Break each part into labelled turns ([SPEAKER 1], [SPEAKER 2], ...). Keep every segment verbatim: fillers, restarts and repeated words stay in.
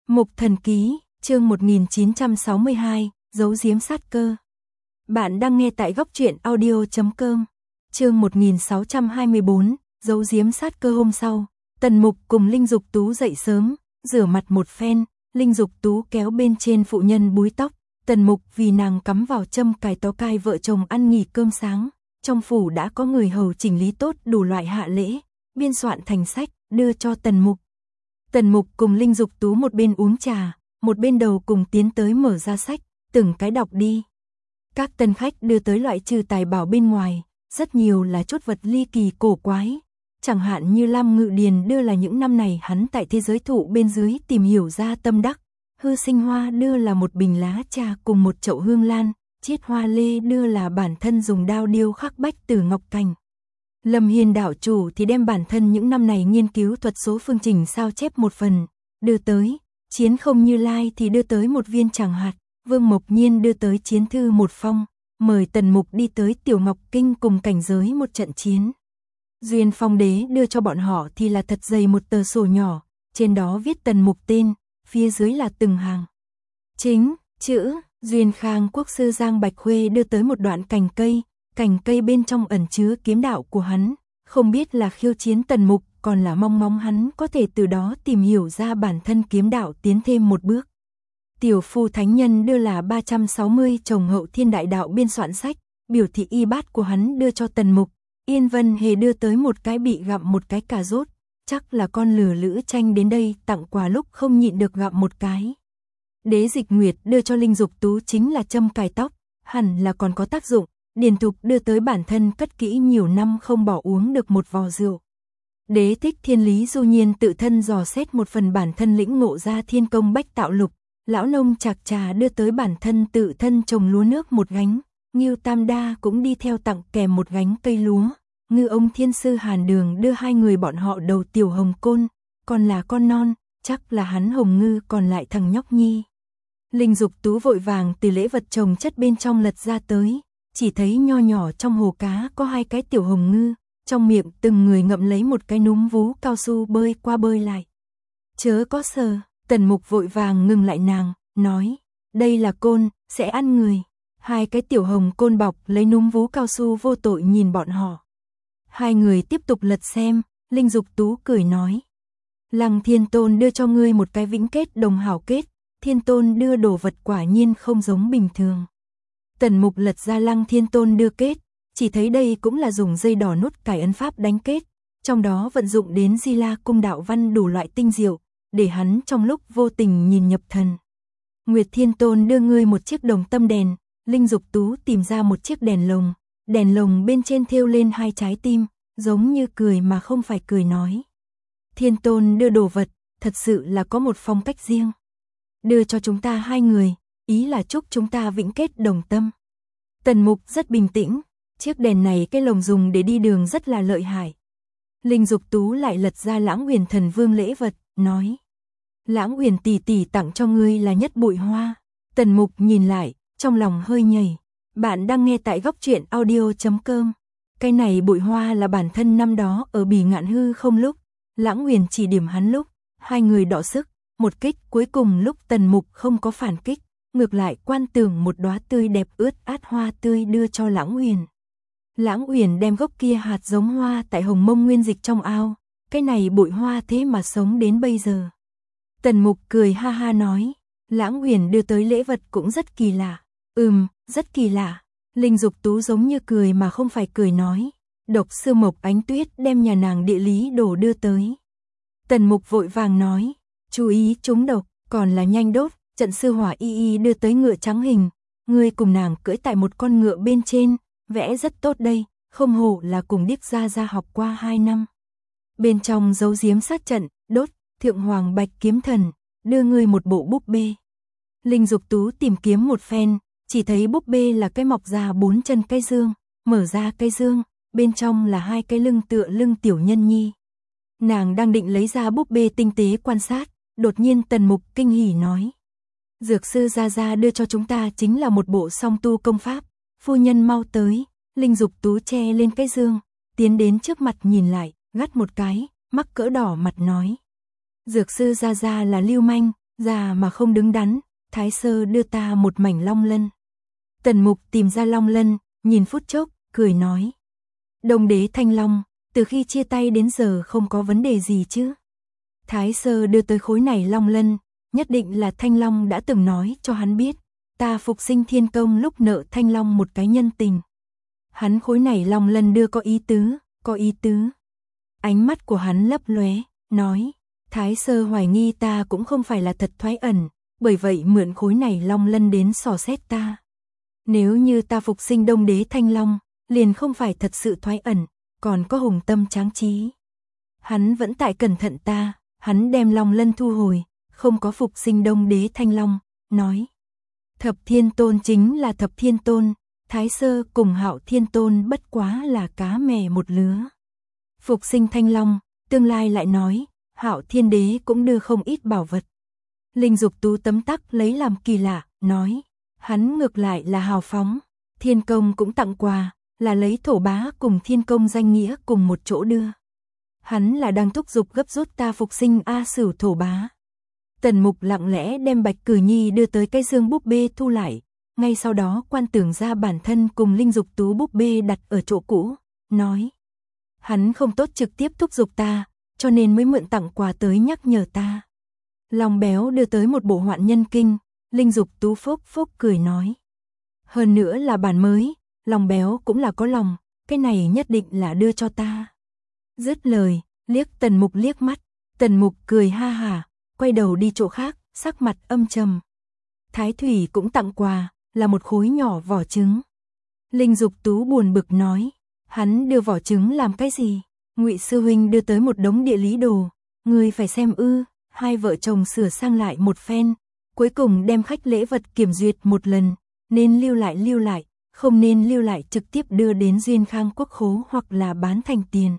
[SPEAKER 1] Mục Thần Ký, chương một nghìn chín trăm sáu mươi hai, giấu giếm sát cơ. Bạn đang nghe tại góc truyện audio chấm com. Chương một nghìn sáu trăm hai mươi bốn, giấu giếm sát cơ. Hôm sau, Tần Mục cùng Linh Dục Tú dậy sớm, rửa mặt một phen, Linh Dục Tú kéo bên trên phụ nhân búi tóc, Tần Mục vì nàng cắm vào châm cài tó cai vợ chồng ăn nghỉ cơm sáng, trong phủ đã có người hầu chỉnh lý tốt đủ loại hạ lễ, biên soạn thành sách, đưa cho Tần Mục. Tần Mục cùng Linh Dục Tú một bên uống trà, một bên đầu cùng tiến tới mở ra sách, từng cái đọc đi. Các tân khách đưa tới loại trừ tài bảo bên ngoài, rất nhiều là chút vật ly kỳ cổ quái. Chẳng hạn như Lam Ngự Điền đưa là những năm này hắn tại thế giới thụ bên dưới tìm hiểu ra tâm đắc. Hư Sinh Hoa đưa là một bình lá trà cùng một chậu hương lan, Chiết Hoa Lê đưa là bản thân dùng đao điêu khắc bách tử ngọc cành. Lâm Hiên đạo chủ thì đem bản thân những năm này nghiên cứu thuật số phương trình sao chép một phần, đưa tới. Chiến Không Như Lai thì đưa tới một viên tràng hạt, Vương Mộc Nhiên đưa tới chiến thư một phong, mời Tần Mục đi tới Tiểu Ngọc Kinh cùng cảnh giới một trận chiến. Duyên Phong Đế đưa cho bọn họ thì là thật dày một tờ sổ nhỏ, trên đó viết Tần Mục tên, phía dưới là từng hàng chính, chữ. Duyên Khang Quốc sư Giang Bạch Khuê đưa tới một đoạn cành cây, cành cây bên trong ẩn chứa kiếm đạo của hắn, không biết là khiêu chiến Tần Mục, còn là mong mong hắn có thể từ đó tìm hiểu ra bản thân kiếm đạo tiến thêm một bước. Tiểu Phu Thánh Nhân đưa là ba trăm sáu mươi chồng Hậu Thiên Đại Đạo biên soạn sách, biểu thị y bát của hắn đưa cho Tần Mục. Yên Vân Hề đưa tới một cái bị gặm một cái cà rốt, chắc là con lừa lữ tranh đến đây tặng quà lúc không nhịn được gặm một cái. Đế Dịch Nguyệt đưa cho Linh Dục Tú chính là châm cài tóc, hẳn là còn có tác dụng. Điền Thục đưa tới bản thân cất kỹ nhiều năm không bỏ uống được một vò rượu. Đế Thích Thiên Lý Du Nhiên tự thân dò xét một phần bản thân lĩnh ngộ ra thiên công bách tạo lục. Lão nông Trạc Trà đưa tới bản thân tự thân trồng lúa nước một gánh. Ngưu Tam Đa cũng đi theo tặng kèm một gánh cây lúa. Ngư ông Thiên Sư Hàn Đường đưa hai người bọn họ đầu tiểu hồng côn, còn là con non, chắc là hắn Hồng Ngư còn lại thằng nhóc nhi. Linh Dục Tú vội vàng từ lễ vật trồng chất bên trong lật ra tới, chỉ thấy nho nhỏ trong hồ cá có hai cái tiểu hồng ngư, trong miệng từng người ngậm lấy một cái núm vú cao su bơi qua bơi lại. Chớ có sờ, Tần Mục vội vàng ngừng lại nàng, nói, đây là côn, sẽ ăn người. Hai cái tiểu hồng côn bọc lấy núm vú cao su vô tội nhìn bọn họ. Hai người tiếp tục lật xem, Linh Dục Tú cười nói, Lăng Thiên Tôn đưa cho ngươi một cái vĩnh kết đồng hảo kết, Thiên Tôn đưa đồ vật quả nhiên không giống bình thường. Tần Mục lật ra Lăng Thiên Tôn đưa kết, chỉ thấy đây cũng là dùng dây đỏ nút cải ấn pháp đánh kết, trong đó vận dụng đến Di La cung đạo văn đủ loại tinh diệu, để hắn trong lúc vô tình nhìn nhập thần. Nguyệt Thiên Tôn đưa ngươi một chiếc đồng tâm đèn, Linh Dục Tú tìm ra một chiếc đèn lồng, đèn lồng bên trên thêu lên hai trái tim, giống như cười mà không phải cười nói. Thiên Tôn đưa đồ vật, thật sự là có một phong cách riêng. Đưa cho chúng ta hai người, ý là chúc chúng ta vĩnh kết đồng tâm. Tần Mục rất bình tĩnh, chiếc đèn này cái lồng dùng để đi đường rất là lợi hại. Linh Dục Tú lại lật ra Lãng Huyền Thần Vương lễ vật, nói, Lãng Huyền tỷ tỷ tặng cho ngươi là nhất bụi hoa. Tần Mục nhìn lại, trong lòng hơi nhảy. Bạn đang nghe tại góc truyện audio chấm com. Cái này bụi hoa là bản thân năm đó ở Bỉ Ngạn Hư không lúc, Lãng Huyền chỉ điểm hắn lúc, hai người đọ sức, một kích cuối cùng lúc Tần Mục không có phản kích, ngược lại quan tưởng một đóa tươi đẹp ướt át hoa tươi đưa cho Lãng Huyền. Lãng Huyền đem gốc kia hạt giống hoa tại Hồng Mông nguyên dịch trong ao, cái này bụi hoa thế mà sống đến bây giờ. Tần Mục cười ha ha nói, Lãng Huyền đưa tới lễ vật cũng rất kỳ lạ. Ừm, rất kỳ lạ. Linh Dục Tú giống như cười mà không phải cười nói, Độc Sư Mộc Ánh Tuyết đem nhà nàng địa lý đồ đưa tới. Tần Mục vội vàng nói, chú ý trúng độc, còn là nhanh đốt. Trận Sư Hỏa Y Y đưa tới ngựa trắng hình, ngươi cùng nàng cưỡi tại một con ngựa bên trên, vẽ rất tốt đây, không hổ là cùng Điếc Gia Gia học qua hai năm. Bên trong giấu giếm sát trận, đốt, Thượng Hoàng Bạch Kiếm Thần, đưa ngươi một bộ búp bê. Linh Dục Tú tìm kiếm một phen, chỉ thấy búp bê là cái mọc ra bốn chân cái dương, mở ra cái dương, bên trong là hai cái lưng tựa lưng tiểu nhân nhi. Nàng đang định lấy ra búp bê tinh tế quan sát, đột nhiên Tần Mục kinh hỉ nói, Dược sư Gia Gia đưa cho chúng ta chính là một bộ song tu công pháp, phu nhân mau tới. Linh Dục Tú che lên cái dương, tiến đến trước mặt nhìn lại, gắt một cái, mắc cỡ đỏ mặt nói, Dược sư Gia Gia là lưu manh, già mà không đứng đắn, Thái Sơ đưa ta một mảnh long lân. Tần Mục tìm ra long lân, nhìn phút chốc, cười nói. Đông đế Thanh Long, từ khi chia tay đến giờ không có vấn đề gì chứ? Thái Sơ đưa tới khối này long lân, nhất định là Thanh Long đã từng nói cho hắn biết, ta phục sinh thiên công lúc nợ Thanh Long một cái nhân tình. Hắn khối này long lân đưa có ý tứ, có ý tứ. Ánh mắt của hắn lấp lóe, nói, Thái Sơ hoài nghi ta cũng không phải là thật thoái ẩn, bởi vậy mượn khối này long lân đến dò xét ta. Nếu như ta phục sinh Đông đế Thanh Long, liền không phải thật sự thoái ẩn, còn có hùng tâm tráng trí. Hắn vẫn tại cẩn thận ta, hắn đem long lân thu hồi, không có phục sinh Đông đế Thanh Long, nói. Thập Thiên Tôn chính là Thập Thiên Tôn, Thái Sơ cùng Hạo Thiên Tôn bất quá là cá mè một lứa. Phục sinh Thanh Long, tương lai lại nói, Hạo Thiên Đế cũng đưa không ít bảo vật. Linh Dục Tú tấm tắc lấy làm kỳ lạ, nói, hắn ngược lại là hào phóng, Thiên Công cũng tặng quà, là lấy thổ bá cùng Thiên Công danh nghĩa cùng một chỗ đưa. Hắn là đang thúc giục gấp rút ta phục sinh A Sửu thổ bá. Tần Mục lặng lẽ đem Bạch Cử Nhi đưa tới cái dương búp bê thu lại, ngay sau đó quan tưởng ra bản thân cùng Linh Dục Tú búp bê đặt ở chỗ cũ, nói. Hắn không tốt trực tiếp thúc giục ta, cho nên mới mượn tặng quà tới nhắc nhở ta. Long Béo đưa tới một bộ hoạn nhân kinh, Linh Dục Tú phốc phốc cười nói. Hơn nữa là bản mới, Long Béo cũng là có lòng, cái này nhất định là đưa cho ta. Dứt lời, liếc Tần Mục liếc mắt, Tần Mục cười ha hả, quay đầu đi chỗ khác, sắc mặt âm trầm. Thái Thủy cũng tặng quà, là một khối nhỏ vỏ trứng. Linh Dục Tú buồn bực nói, hắn đưa vỏ trứng làm cái gì? Ngụy sư huynh đưa tới một đống địa lý đồ, người phải xem ư? Hai vợ chồng sửa sang lại một phen, cuối cùng đem khách lễ vật kiểm duyệt một lần, nên lưu lại lưu lại, không nên lưu lại trực tiếp đưa đến Duyên Khang Quốc khố hoặc là bán thành tiền.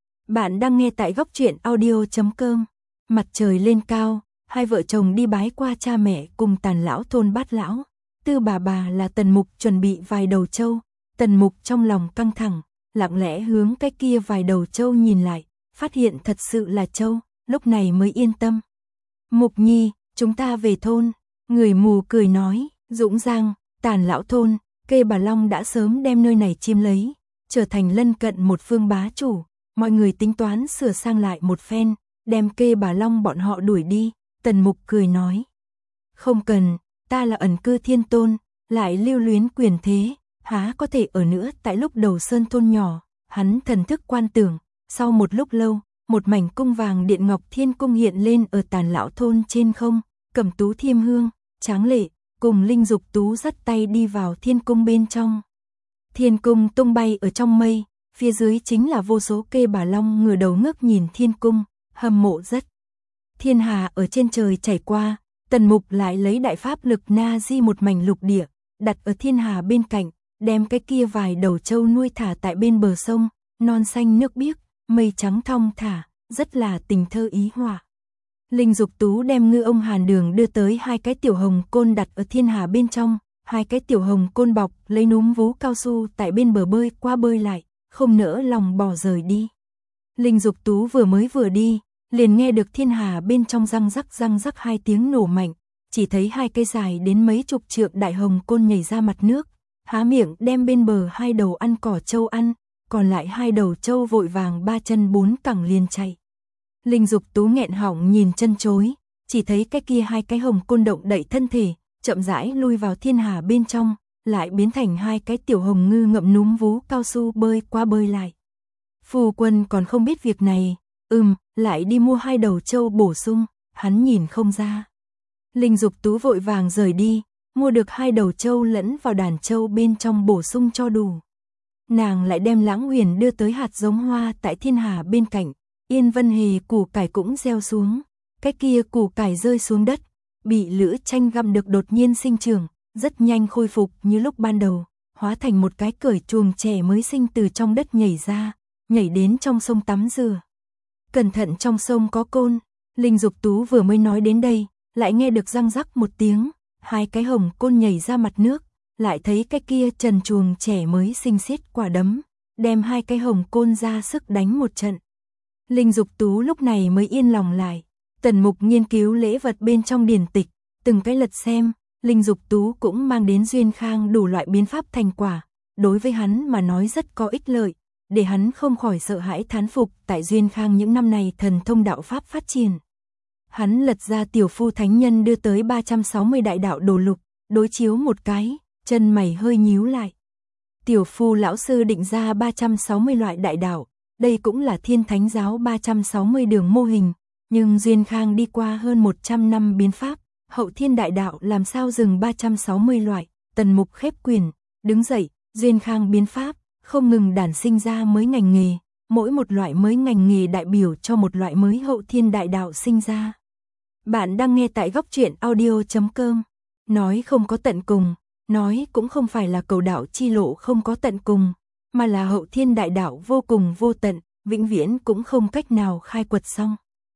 [SPEAKER 1] Bạn đang nghe tại góc truyện audio chấm com. Mặt trời lên cao, hai vợ chồng đi bái qua cha mẹ cùng Tàn lão thôn Bát lão. Tư bà bà là Tần Mục chuẩn bị vài đầu trâu, Tần Mục trong lòng căng thẳng, lặng lẽ hướng cái kia vài đầu trâu nhìn lại, phát hiện thật sự là trâu, lúc này mới yên tâm. Mục Nhi, chúng ta về thôn, người mù cười nói, Dũng Giang, Tàn lão thôn, Kê Bà Long đã sớm đem nơi này chiếm lấy, trở thành lân cận một phương bá chủ, mọi người tính toán sửa sang lại một phen, đem Kê Bà Long bọn họ đuổi đi, Tần Mục cười nói. Không cần, ta là ẩn cư thiên tôn, lại lưu luyến quyền thế, há có thể ở nữa tại lúc đầu sơn thôn nhỏ, hắn thần thức quan tưởng, sau một lúc lâu, một mảnh cung vàng điện ngọc thiên cung hiện lên ở Tàn lão thôn trên không, Cẩm Tú Thiêm Hương, Tráng Lệ, cùng Linh Dục Tú dắt tay đi vào thiên cung bên trong. Thiên cung tung bay ở trong mây, phía dưới chính là vô số Kê Bà Long ngửa đầu ngước nhìn thiên cung, hâm mộ rất. Thiên hà ở trên trời chảy qua, Tần Mục lại lấy đại pháp lực na di một mảnh lục địa, đặt ở thiên hà bên cạnh, đem cái kia vài đầu trâu nuôi thả tại bên bờ sông, non xanh nước biếc, mây trắng thong thả, rất là tình thơ ý họa. Linh Dục Tú đem ngư ông Hàn Đường đưa tới hai cái tiểu hồng côn đặt ở thiên hà bên trong, hai cái tiểu hồng côn bọc lấy núm vú cao su tại bên bờ bơi qua bơi lại, không nỡ lòng bỏ rời đi. Linh Dục Tú vừa mới vừa đi, liền nghe được thiên hà bên trong răng rắc răng rắc hai tiếng nổ mạnh, chỉ thấy hai cây dài đến mấy chục trượng đại hồng côn nhảy ra mặt nước, há miệng đem bên bờ hai đầu ăn cỏ trâu ăn, còn lại hai đầu trâu vội vàng ba chân bốn cẳng liền chạy. Linh Dục Tú nghẹn họng nhìn chân chối, chỉ thấy cái kia hai cái hồng côn động đậy thân thể, chậm rãi lui vào thiên hà bên trong, lại biến thành hai cái tiểu hồng ngư ngậm núm vú cao su bơi qua bơi lại. Phu quân còn không biết việc này, ừm, lại đi mua hai đầu trâu bổ sung, hắn nhìn không ra. Linh Dục Tú vội vàng rời đi, mua được hai đầu trâu lẫn vào đàn trâu bên trong bổ sung cho đủ. Nàng lại đem Lãng Huyền đưa tới hạt giống hoa tại thiên hà bên cạnh, Yên Vân Hề củ cải cũng gieo xuống, cái kia củ cải rơi xuống đất, bị lữ tranh gặm được đột nhiên sinh trưởng, rất nhanh khôi phục như lúc ban đầu, hóa thành một cái cởi chuồng trẻ mới sinh từ trong đất nhảy ra, nhảy đến trong sông tắm rửa. Cẩn thận trong sông có côn, Linh Dục Tú vừa mới nói đến đây, lại nghe được răng rắc một tiếng, hai cái hồng côn nhảy ra mặt nước, lại thấy cái kia trần chuồng trẻ mới sinh xiết quả đấm, đem hai cái hồng côn ra sức đánh một trận. Linh Dục Tú lúc này mới yên lòng lại, Tần Mục nghiên cứu lễ vật bên trong điển tịch, từng cái lật xem, Linh Dục Tú cũng mang đến Duyên Khang đủ loại biến pháp thành quả, đối với hắn mà nói rất có ích lợi, để hắn không khỏi sợ hãi thán phục tại Duyên Khang những năm này thần thông đạo pháp phát triển. Hắn lật ra Tiểu Phu Thánh Nhân đưa tới ba trăm sáu mươi đại đạo đồ lục, đối chiếu một cái, chân mày hơi nhíu lại. Tiểu Phu lão sư định ra ba trăm sáu mươi loại đại đạo, đây cũng là Thiên Thánh giáo ba trăm sáu mươi đường mô hình, nhưng Duyên Khang đi qua hơn một trăm năm biến pháp, hậu thiên đại đạo làm sao dừng ba trăm sáu mươi loại. Tần Mục khép quyền, đứng dậy, Duyên Khang biến pháp, không ngừng đản sinh ra mới ngành nghề, mỗi một loại mới ngành nghề đại biểu cho một loại mới hậu thiên đại đạo sinh ra. Bạn đang nghe tại góc truyện audio chấm com. Nói không có tận cùng, nói cũng không phải là cầu đạo chi lộ không có tận cùng, mà là hậu thiên đại đạo vô cùng vô tận, vĩnh viễn cũng không cách nào khai quật xong.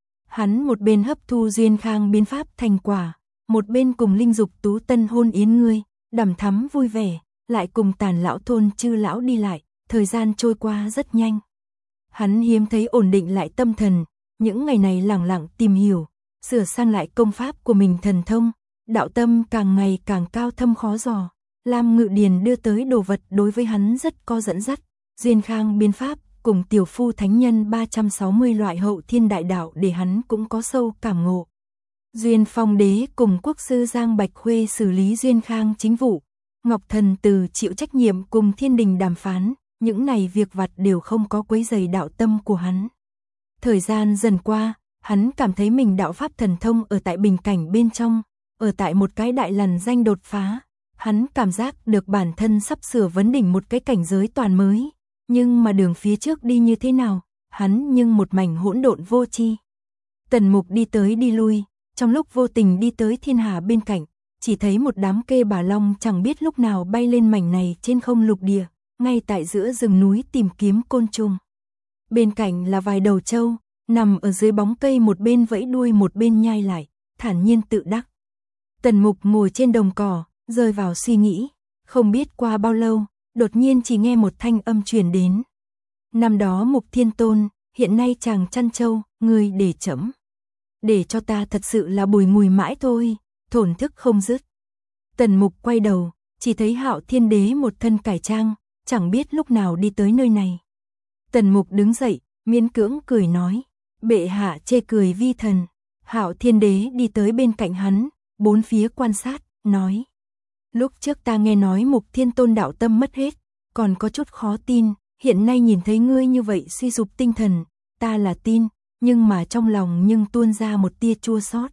[SPEAKER 1] Hắn một bên hấp thu Duyên Khang biến pháp thành quả, một bên cùng Linh Dục Tú tân hôn yến ngươi, đằm thắm vui vẻ, lại cùng Tàn lão thôn Chư lão đi lại, thời gian trôi qua rất nhanh. Hắn hiếm thấy ổn định lại tâm thần, những ngày này lẳng lặng tìm hiểu, sửa sang lại công pháp của mình thần thông, đạo tâm càng ngày càng cao thâm khó dò. Lam Ngự Điền đưa tới đồ vật đối với hắn rất có dẫn dắt, Duyên Khang biến pháp cùng Tiểu Phu Thánh Nhân ba trăm sáu mươi loại hậu thiên đại đạo để hắn cũng có sâu cảm ngộ. Duyên Phong Đế cùng quốc sư Giang Bạch Khuê xử lý Duyên Khang chính vụ, Ngọc Thần Từ chịu trách nhiệm cùng Thiên Đình đàm phán, những này việc vặt đều không có quấy rầy đạo tâm của hắn. Thời gian dần qua, hắn cảm thấy mình đạo pháp thần thông ở tại bình cảnh bên trong, ở tại một cái đại lằn danh đột phá, hắn cảm giác được bản thân sắp sửa vấn đỉnh một cái cảnh giới toàn mới, nhưng mà đường phía trước đi như thế nào, hắn nhưng một mảnh hỗn độn vô tri. Tần Mục đi tới đi lui, trong lúc vô tình đi tới thiên hà bên cạnh, chỉ thấy một đám kê bà long chẳng biết lúc nào bay lên mảnh này trên không lục địa, ngay tại giữa rừng núi tìm kiếm côn trùng. Bên cạnh là vài đầu trâu, nằm ở dưới bóng cây một bên vẫy đuôi một bên nhai lại, thản nhiên tự đắc. Tần Mục ngồi trên đồng cỏ, rơi vào suy nghĩ, không biết qua bao lâu, đột nhiên chỉ nghe một thanh âm truyền đến. Năm đó Mục Thiên Tôn, hiện nay chàng chăn trâu, ngươi để chấm. Để cho ta thật sự là bùi ngùi mãi thôi, thổn thức không dứt. Tần Mục quay đầu, chỉ thấy Hạo Thiên Đế một thân cải trang, chẳng biết lúc nào đi tới nơi này. Tần Mục đứng dậy, miễn cưỡng cười nói, bệ hạ chê cười vi thần. Hạo Thiên Đế đi tới bên cạnh hắn, bốn phía quan sát, nói. Lúc trước ta nghe nói Mục Thiên Tôn đạo tâm mất hết, còn có chút khó tin, hiện nay nhìn thấy ngươi như vậy suy sụp tinh thần, ta là tin, nhưng mà trong lòng nhưng tuôn ra một tia chua xót.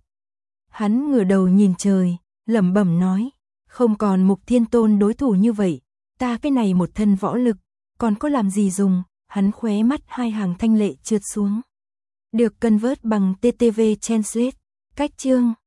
[SPEAKER 1] Hắn ngửa đầu nhìn trời, lẩm bẩm nói, không còn Mục Thiên Tôn đối thủ như vậy, ta cái này một thân võ lực, còn có làm gì dùng. Hắn khóe mắt hai hàng thanh lệ trượt xuống. Được convert bằng tê tê vê Translate. Cách chương